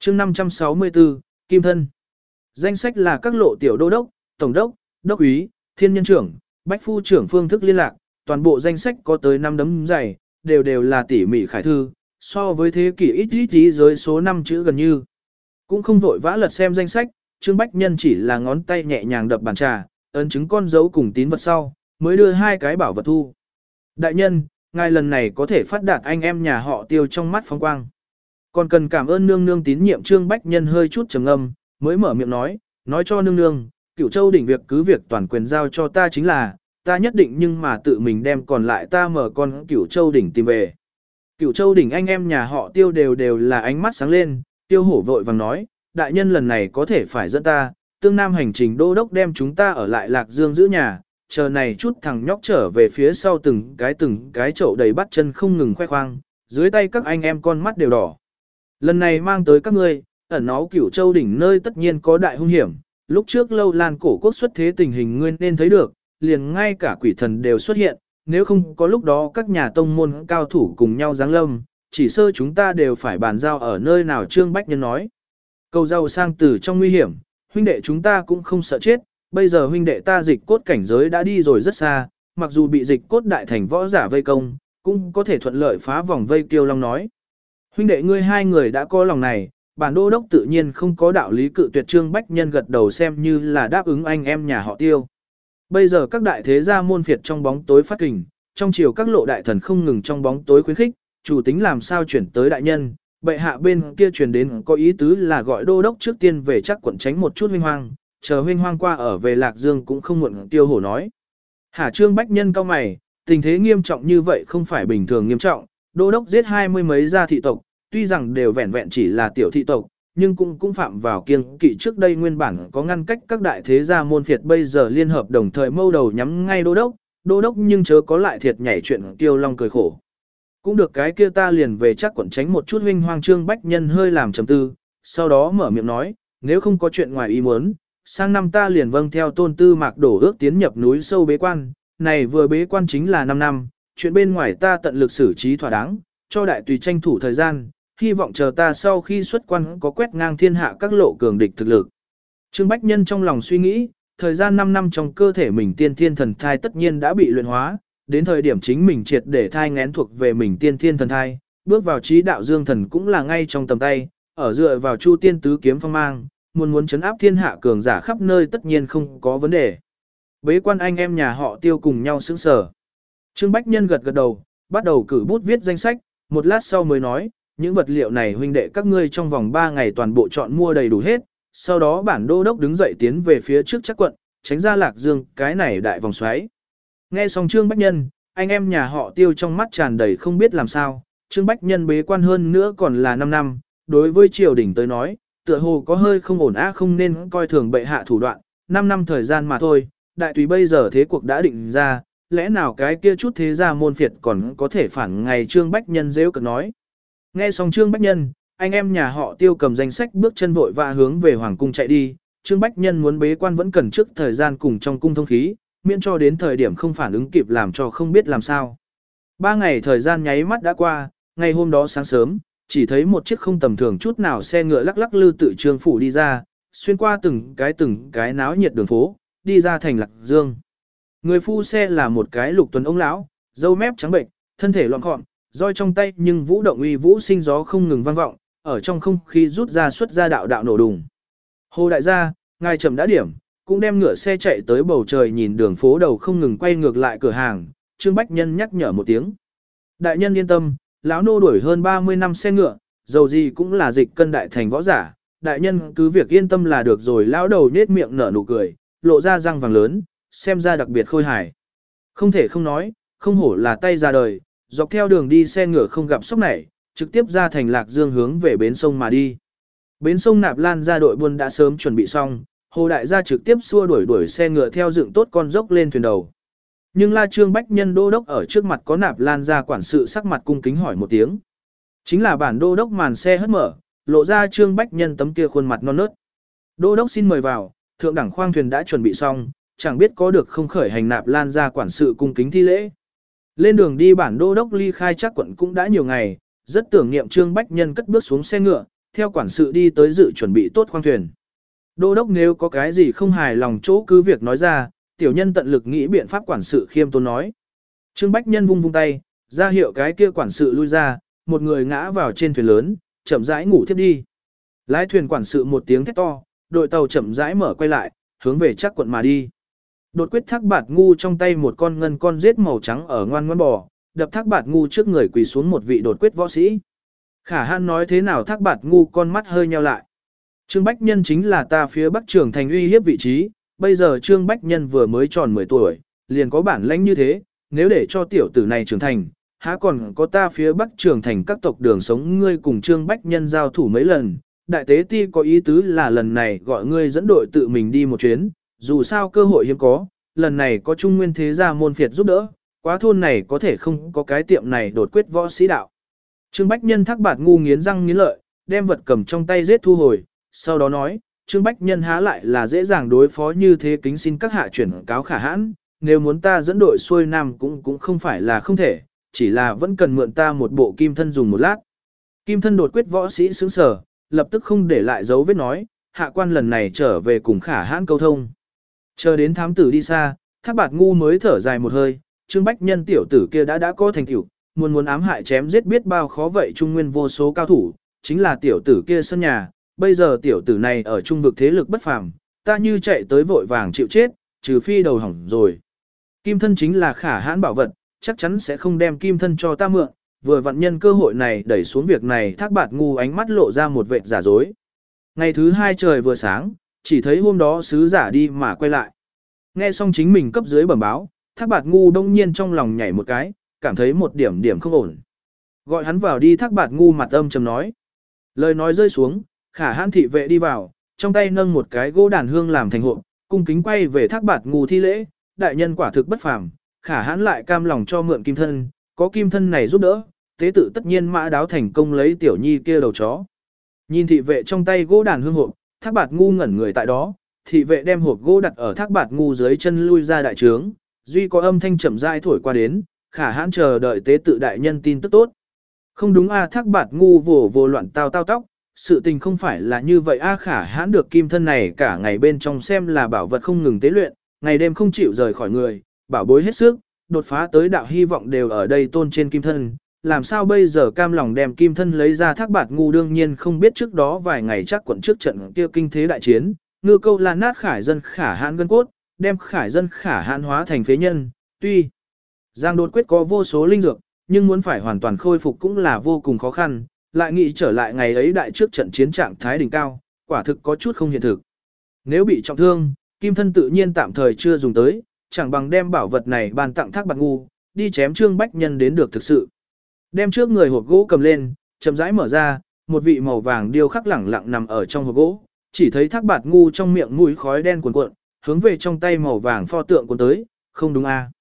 chương 564, Kim Thân. Danh sách là các lộ tiểu đô đốc, tổng đốc, đốc úy, thiên nhân trưởng, bách phu trưởng phương thức liên lạc, toàn bộ danh sách có tới 5 đấm dày, đều là tỉ mỉ khải thư, so với thế kỷ ít tí giới số 5 chữ gần như. Cũng không vội vã lật xem danh sách, Trương Bách Nhân chỉ là ngón tay nhẹ nhàng đập bàn trà, ấn chứng con dấu cùng tín vật sau, mới đưa 2 cái bảo vật thu. Đại nhân, ngài lần này có thể phát đạt anh em nhà họ Tiêu trong mắt phóng quang. Còn cần cảm ơn nương nương tín nhiệm. Trương Bách Nhân hơi chút trầm ngâm, mới mở miệng nói cho nương nương, Cửu Châu đỉnh việc cứ việc toàn quyền giao cho ta chính là, ta nhất định nhưng mà tự mình đem còn lại ta mở con Cửu Châu đỉnh tìm về. Cửu Châu đỉnh anh em nhà họ Tiêu đều là ánh mắt sáng lên, Tiêu Hổ vội vàng nói, đại nhân lần này có thể phải dẫn ta, tương nam hành trình đô đốc đem chúng ta ở lại Lạc Dương giữ nhà, chờ này chút thằng nhóc trở về phía sau từng cái chậu đầy bắt chân không ngừng khoe khoang, dưới tay các anh em con mắt đều đỏ. Lần này mang tới các ngươi, ẩn náu Cửu Châu đỉnh nơi tất nhiên có đại hung hiểm, lúc trước Lâu Lan cổ quốc xuất thế tình hình ngươi nên thấy được, liền ngay cả quỷ thần đều xuất hiện, nếu không có lúc đó các nhà tông môn cao thủ cùng nhau giáng lâm, chỉ sơ chúng ta đều phải bàn giao ở nơi nào. Trương Bách Nhân nói. Cầu giàu sang từ trong nguy hiểm, huynh đệ chúng ta cũng không sợ chết, bây giờ huynh đệ ta dịch cốt cảnh giới đã đi rồi rất xa, mặc dù bị dịch cốt đại thành võ giả vây công, cũng có thể thuận lợi phá vòng vây. Kiêu Long nói. Huynh đệ ngươi 2 người đã có lòng này, bản đô đốc tự nhiên không có đạo lý cự tuyệt. Trương Bách Nhân gật đầu xem như là đáp ứng anh em nhà họ Tiêu. Bây giờ các đại thế gia môn phiệt trong bóng tối phát kình, trong chiều các lộ đại thần không ngừng trong bóng tối khuyến khích, chủ tính làm sao chuyển tới đại nhân, bệ hạ bên kia truyền đến có ý tứ là gọi đô đốc trước tiên về chắc quận tránh một chút huynh hoang, chờ huynh hoang qua ở về Lạc Dương cũng không muộn. Tiêu Hổ nói. Hả? Trương Bách Nhân cau mày, tình thế nghiêm trọng như vậy không phải bình thường nghiêm trọng, đô đốc giết 20 mấy gia thị tộc, tuy rằng đều vẹn vẹn chỉ là tiểu thị tộc, nhưng cũng phạm vào kiêng kỵ trước đây nguyên bản có ngăn cách các đại thế gia môn phiệt, bây giờ liên hợp đồng thời mâu đầu nhắm ngay đô đốc nhưng chớ có lại thiệt nhảy chuyện. Kiêu Long cười khổ. Cũng được, cái kia ta liền về chắc quận tránh một chút huynh hoang. Trương Bách Nhân hơi làm trầm tư, sau đó mở miệng nói, nếu không có chuyện ngoài ý muốn, sang năm ta liền vâng theo Tôn Tư Mạc đổ ước tiến nhập núi sâu bế quan, này vừa bế quan chính là 5 năm, chuyện bên ngoài ta tận lực xử trí thỏa đáng, cho đại tùy tranh thủ thời gian, hy vọng chờ ta sau khi xuất quan có quét ngang thiên hạ các lộ cường địch thực lực. Trương Bách Nhân trong lòng suy nghĩ, thời gian 5 năm trong cơ thể mình tiên thiên thần thai tất nhiên đã bị luyện hóa, đến thời điểm chính mình triệt để thai ngén thuộc về mình tiên thiên thần thai, bước vào trí đạo dương thần cũng là ngay trong tầm tay, ở dựa vào Chu Tiên tứ kiếm phong mang, muốn trấn áp thiên hạ cường giả khắp nơi tất nhiên không có vấn đề. Bế quan anh em nhà họ Tiêu cùng nhau sững sờ. Trương Bách Nhân gật đầu, bắt đầu cử bút viết danh sách, một lát sau mới nói, những vật liệu này huynh đệ các ngươi trong vòng 3 ngày toàn bộ chọn mua đầy đủ hết, sau đó bản đô đốc đứng dậy tiến về phía trước chắc quận, tránh ra Lạc Dương cái này đại vòng xoáy. Nghe xong Trương Bách Nhân, anh em nhà họ Tiêu trong mắt tràn đầy không biết làm sao, Trương Bách Nhân bế quan hơn nữa còn là 5 năm, đối với triều đình tới nói, tựa hồ có hơi không ổn không nên coi thường bệ hạ thủ đoạn, 5 năm thời gian mà thôi, đại tùy bây giờ thế cuộc đã định ra, lẽ nào cái kia chút thế gia môn phiệt còn có thể phản ngày. Trương Bách Nhân rêu cực nói. Nghe xong Trương Bách Nhân, anh em nhà họ Tiêu cầm danh sách bước chân vội vã hướng về hoàng cung chạy đi. Trương Bách Nhân muốn bế quan vẫn cần trước thời gian cùng trong cung thông khí, miễn cho đến thời điểm không phản ứng kịp làm cho không biết làm sao. 3 ngày thời gian nháy mắt đã qua, ngày hôm đó sáng sớm, chỉ thấy một chiếc không tầm thường chút nào xe ngựa lắc lắc lư tự Trương phủ đi ra, xuyên qua từng cái náo nhiệt đường phố, đi ra thành Lạc Dương. Người phu xe là một cái lục tuần ông lão, râu mép trắng bệnh, thân thể lọn gọn, roi trong tay nhưng vũ động uy vũ sinh gió không ngừng vang vọng, ở trong không khí xuất ra đạo đạo nổ đùng. Hồ đại gia, ngài chậm đã điểm, cũng đem ngựa xe chạy tới bầu trời nhìn đường phố đầu không ngừng quay ngược lại cửa hàng, Trương Bách Nhân nhắc nhở một tiếng. Đại nhân yên tâm, lão nô đuổi hơn 30 năm xe ngựa, dầu gì cũng là dịch cân đại thành võ giả, đại nhân cứ việc yên tâm là được rồi. Lão đầu nết miệng nở nụ cười, lộ ra răng vàng lớn, xem ra đặc biệt khôi hài. Không thể không nói, không hổ là tay ra đời, dọc theo đường đi xe ngựa không gặp sốc này, trực tiếp ra thành Lạc Dương hướng về bến sông mà đi. Bến sông Nạp Lan ra đội buôn đã sớm chuẩn bị xong, Hồ đại gia trực tiếp xua đuổi xe ngựa theo dựng tốt con dốc lên thuyền đầu. Nhưng la Trương Bách Nhân đô đốc ở trước mặt có Nạp Lan ra quản sự sắc mặt cung kính hỏi một tiếng. Chính là bản đô đốc màn xe hất mở, lộ ra Trương Bách Nhân tấm kia khuôn mặt non nớt. Đô đốc xin mời vào, thượng đẳng khoang thuyền đã chuẩn bị xong, chẳng biết có được không khởi hành Nạp Lan ra quản sự cung kính thi lễ. Lên đường đi bản đô đốc ly khai chắc quận cũng đã nhiều ngày, rất tưởng niệm Trương Bách Nhân cất bước xuống xe ngựa, theo quản sự đi tới dự chuẩn bị tốt khoang thuyền. Đô đốc nếu có cái gì không hài lòng chỗ cứ việc nói ra, tiểu nhân tận lực nghĩ biện pháp, quản sự khiêm tốn nói. Trương Bách Nhân vung vung tay, ra hiệu cái kia quản sự lui ra, một người ngã vào trên thuyền lớn, chậm rãi ngủ thiếp đi. Lái thuyền quản sự một tiếng thét to, đội tàu chậm rãi mở quay lại, hướng về Trác quận mà đi. Đột quyết Thác Bạt Ngu trong tay một con ngân con rết màu trắng ở ngoan ngoãn bò, đập Thác Bạt Ngu trước người quỳ xuống một vị đột quyết võ sĩ. Khả Hãn nói thế nào, Thác Bạt Ngu con mắt hơi nheo lại. Trương Bách Nhân chính là ta phía Bắc Trường Thành uy hiếp vị trí, bây giờ Trương Bách Nhân vừa mới tròn 10 tuổi, liền có bản lãnh như thế, nếu để cho tiểu tử này trưởng thành, há còn có ta phía Bắc Trường Thành các tộc đường sống. Ngươi cùng Trương Bách Nhân giao thủ mấy lần, đại tế ti có ý tứ là lần này gọi ngươi dẫn đội tự mình đi một chuyến, dù sao cơ hội hiếm có, lần này có Trung Nguyên thế gia môn phiệt giúp đỡ, quá thôn này có thể không có cái tiệm này đột quyết võ sĩ đạo. Trương Bách Nhân Thác Bạt Ngu nghiến răng nghiến lợi, đem vật cầm trong tay giết thu hồi, sau đó nói, Trương Bách Nhân há lại là dễ dàng đối phó như thế, kính xin các hạ chuyển cáo Khả Hãn, nếu muốn ta dẫn đội xuôi nam cũng không phải là không thể, chỉ là vẫn cần mượn ta một bộ kim thân dùng một lát. Kim thân đột quyết võ sĩ sững sờ, lập tức không để lại dấu vết nói, hạ quan lần này trở về cùng Khả Hãn câu thông. Chờ đến thám tử đi xa, Thác Bạt Ngu mới thở dài một hơi, Trương Bách Nhân tiểu tử kia đã có thành tựu, muốn ám hại chém giết biết bao khó vậy, Trung Nguyên vô số cao thủ, chính là tiểu tử kia sân nhà, bây giờ tiểu tử này ở trung vực thế lực bất phàm, ta như chạy tới vội vàng chịu chết, trừ phi đầu hỏng rồi. Kim thân chính là Khả Hãn bảo vật, chắc chắn sẽ không đem kim thân cho ta mượn, vừa vặn nhân cơ hội này đẩy xuống việc này. Thác Bạt Ngu ánh mắt lộ ra một vệt giả dối. Ngày thứ hai trời vừa sáng, chỉ thấy hôm đó sứ giả đi mà quay lại. Nghe xong chính mình cấp dưới bẩm báo, Thác Bạt Ngu đông nhiên trong lòng nhảy một cái, cảm thấy một điểm không ổn. Gọi hắn vào đi. Thác Bạt Ngu mặt âm trầm nói. Lời nói rơi xuống, Khả Hãn thị vệ đi vào, trong tay nâng một cái gỗ đàn hương làm thành hộp, cung kính quay về Thác Bạt Ngu thi lễ, đại nhân quả thực bất phàm, Khả Hãn lại cam lòng cho mượn kim thân, có kim thân này giúp đỡ, tế tự tất nhiên mã đáo thành công lấy tiểu nhi kia đầu chó. Nhìn thị vệ trong tay gỗ đàn hương hộp, Thác Bạt Ngu ngẩn người tại đó, thị vệ đem hộp gỗ đặt ở Thác Bạt Ngu dưới chân lui ra đại trướng, duy có âm thanh chậm rãi thổi qua đến, Khả Hãn chờ đợi tế tự đại nhân tin tức tốt. Không đúng a, Thác Bạt Ngu vồ loạn tao tóc, sự tình không phải là như vậy a. Khả Hãn được kim thân này cả ngày bên trong xem là bảo vật không ngừng tế luyện, ngày đêm không chịu rời khỏi người, bảo bối hết sức, đột phá tới đạo hy vọng đều ở đây tôn trên kim thân, làm sao bây giờ cam lòng đem kim thân lấy ra. Thác Bạt Ngu đương nhiên không biết trước đó vài ngày chắc quận trước trận kia kinh thế đại chiến, ngư câu là nát Khải dân Khả Hãn gân cốt, đem Khải dân Khả Hãn hóa thành phế nhân, tuy Giang đột quyết có vô số linh dược, nhưng muốn phải hoàn toàn khôi phục cũng là vô cùng khó khăn, lại nghĩ trở lại ngày ấy đại trước trận chiến trạng thái đỉnh cao, quả thực có chút không hiện thực. Nếu bị trọng thương, kim thân tự nhiên tạm thời chưa dùng tới, chẳng bằng đem bảo vật này ban tặng Thác Bạt Ngu, đi chém Trương Bách Nhân đến được thực sự. Đem trước người hộp gỗ cầm lên, chậm rãi mở ra, một vị màu vàng điêu khắc lẳng lặng nằm ở trong hộp gỗ, chỉ thấy Thác Bạt Ngu trong miệng mũi khói đen cuồn cuộn, hướng về trong tay màu vàng pho tượng cuốn tới, không đúng a?